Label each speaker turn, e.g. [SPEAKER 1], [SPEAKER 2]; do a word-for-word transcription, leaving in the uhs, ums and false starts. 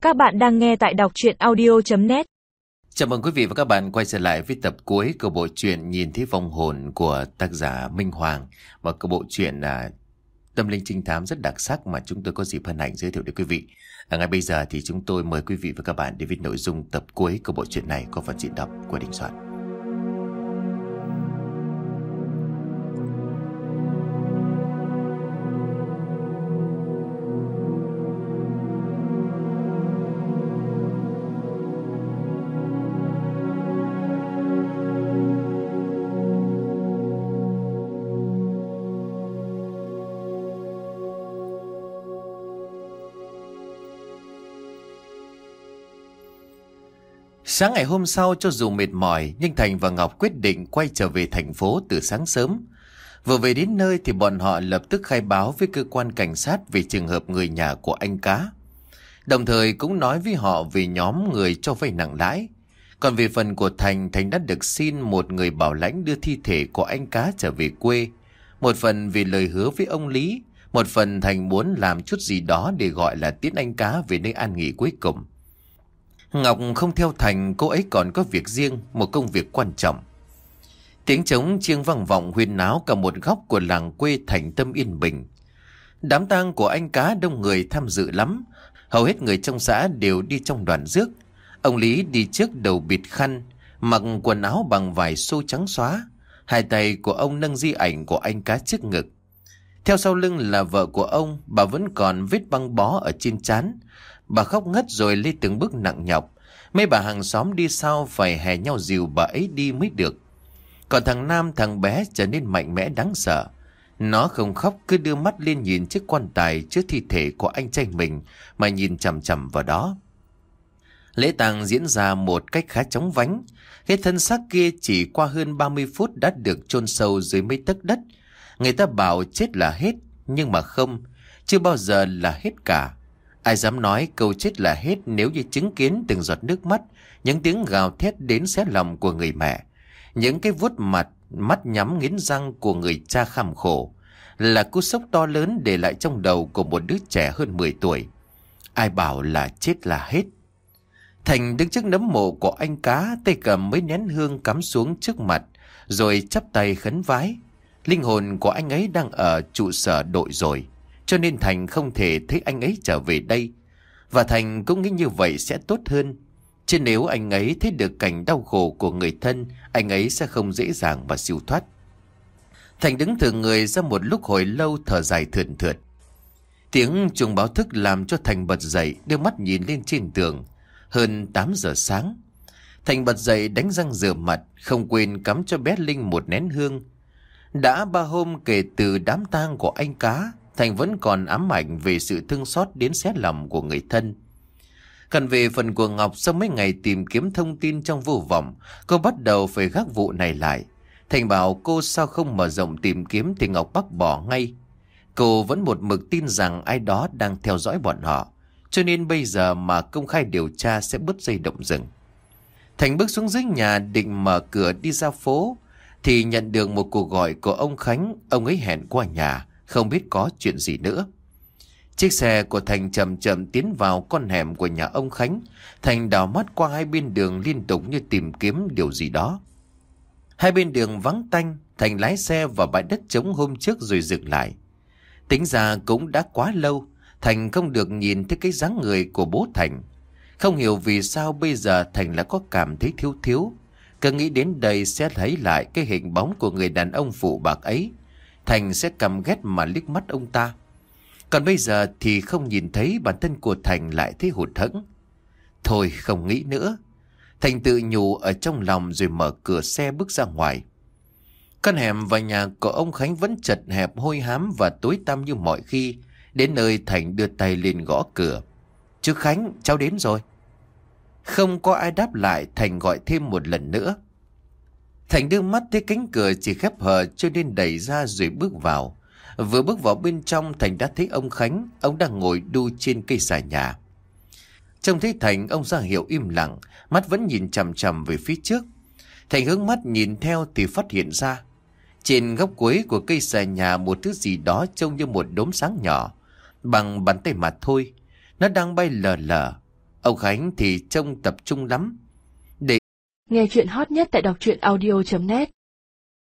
[SPEAKER 1] Các bạn đang nghe tại đọc truyện audio chấm net.
[SPEAKER 2] Chào mừng quý vị và các bạn quay trở lại với tập cuối của bộ truyện Nhìn thấy vong hồn của tác giả Minh Hoàng, và cái bộ truyện là tâm linh trinh thám rất đặc sắc mà chúng tôi có dịp hân hạnh giới thiệu đến quý vị. À, ngay bây giờ thì chúng tôi mời quý vị và các bạn đến với nội dung tập cuối của bộ truyện này có phần diễn đọc của Đình Soạn. Sáng ngày hôm sau, cho dù mệt mỏi nhưng Thành và Ngọc quyết định quay trở về thành phố từ sáng sớm. Vừa về đến nơi thì bọn họ lập tức khai báo với cơ quan cảnh sát về trường hợp người nhà của anh Cá. Đồng thời cũng nói với họ về nhóm người cho vay nặng lãi. Còn về phần của Thành, Thành đã được xin một người bảo lãnh đưa thi thể của anh Cá trở về quê. Một phần vì lời hứa với ông Lý, một phần Thành muốn làm chút gì đó để gọi là tiễn anh Cá về nơi an nghỉ cuối cùng. Ngọc không theo Thành, cô ấy còn có việc riêng, một công việc quan trọng. Tiếng trống chiêng vang vọng huyên náo cả một góc của làng quê Thành tâm yên bình. Đám tang của anh Cá đông người tham dự lắm, hầu hết người trong xã đều đi trong đoàn rước. Ông Lý đi trước đầu bịt khăn, mặc quần áo bằng vải xô trắng xóa, hai tay của ông nâng di ảnh của anh Cá trước ngực. Theo sau lưng là vợ của ông, bà vẫn còn vết băng bó ở trên trán. Bà khóc ngất rồi lê từng bước nặng nhọc. Mấy bà hàng xóm đi sau phải hè nhau dìu bà ấy đi mới được. Còn thằng Nam, thằng bé trở nên mạnh mẽ đáng sợ. Nó không khóc, cứ đưa mắt lên nhìn chiếc quan tài chứa thi thể của anh trai mình mà nhìn chằm chằm vào đó. Lễ tang diễn ra một cách khá chóng vánh. Cái thân xác kia chỉ qua hơn ba mươi phút đã được chôn sâu dưới mấy tấc đất. Người ta bảo chết là hết, nhưng mà không, chưa bao giờ là hết cả. Ai dám nói câu chết là hết nếu như chứng kiến từng giọt nước mắt, những tiếng gào thét đến xé lòng của người mẹ, những cái vuốt mặt, mắt nhắm nghiến răng của người cha kham khổ, là cú sốc to lớn để lại trong đầu của một đứa trẻ hơn mười tuổi. Ai bảo là chết là hết. Thành đứng trước nấm mộ của anh Cá, tay cầm mấy nén hương cắm xuống trước mặt, rồi chắp tay khấn vái. Linh hồn của anh ấy đang ở trụ sở đội rồi, cho nên Thành không thể thấy anh ấy trở về đây. Và Thành cũng nghĩ như vậy sẽ tốt hơn. Chứ nếu anh ấy thấy được cảnh đau khổ của người thân, anh ấy sẽ không dễ dàng mà siêu thoát. Thành đứng thử người ra một lúc hồi lâu, thở dài thườn thượt. Tiếng chuông báo thức làm cho Thành bật dậy, đưa mắt nhìn lên trên tường. Hơn tám giờ sáng. Thành bật dậy đánh răng rửa mặt, không quên cắm cho bé Linh một nén hương. Đã ba hôm kể từ đám tang của anh Cá, Thành vẫn còn ám ảnh về sự thương xót đến xé lòng của người thân. Còn về phần của Ngọc, sau mấy ngày tìm kiếm thông tin trong vô vọng, cô bắt đầu phải gác vụ này lại. Thành bảo cô sao không mở rộng tìm kiếm thì Ngọc bác bỏ ngay. Cô vẫn một mực tin rằng ai đó đang theo dõi bọn họ, cho nên bây giờ mà công khai điều tra sẽ bứt dây động rừng. Thành bước xuống dưới nhà định mở cửa đi ra phố, thì nhận được một cuộc gọi của ông Khánh. Ông ấy hẹn qua nhà, không biết có chuyện gì nữa. Chiếc xe của Thành chậm chậm tiến vào con hẻm của nhà ông Khánh. Thành đảo mắt qua hai bên đường liên tục như tìm kiếm điều gì đó. Hai bên đường vắng tanh, Thành lái xe vào bãi đất trống hôm trước rồi dừng lại. Tính ra cũng đã quá lâu, Thành không được nhìn thấy cái dáng người của bố Thành. Không hiểu vì sao bây giờ Thành lại có cảm thấy thiếu thiếu. Cứ nghĩ đến đây sẽ thấy lại cái hình bóng của người đàn ông phụ bạc ấy, Thành sẽ căm ghét mà liếc mắt ông ta. Còn bây giờ thì không nhìn thấy, bản thân của Thành lại thấy hụt hẫng. Thôi không nghĩ nữa, Thành tự nhủ ở trong lòng rồi mở cửa xe bước ra ngoài. Con hẻm và nhà của ông Khánh vẫn chật hẹp, hôi hám và tối tăm như mọi khi. Đến nơi Thành đưa tay lên gõ cửa. Chú Khánh, cháu đến rồi. Không có ai đáp lại, Thành gọi thêm một lần nữa. Thành đưa mắt thấy cánh cửa chỉ khép hờ cho nên đẩy ra rồi bước vào. Vừa bước vào bên trong, Thành đã thấy ông Khánh. Ông đang ngồi đu trên cây xà nhà. Trông thấy Thành, ông ra hiệu im lặng, mắt vẫn nhìn chằm chằm về phía trước. Thành hướng mắt nhìn theo thì phát hiện ra trên góc cuối của cây xà nhà một thứ gì đó trông như một đốm sáng nhỏ, bằng bàn tay mà thôi. Nó đang bay lờ lờ. Ông Khánh thì trông tập trung lắm. Để
[SPEAKER 3] nghe chuyện hot nhất tại đọc truyện audio chấm net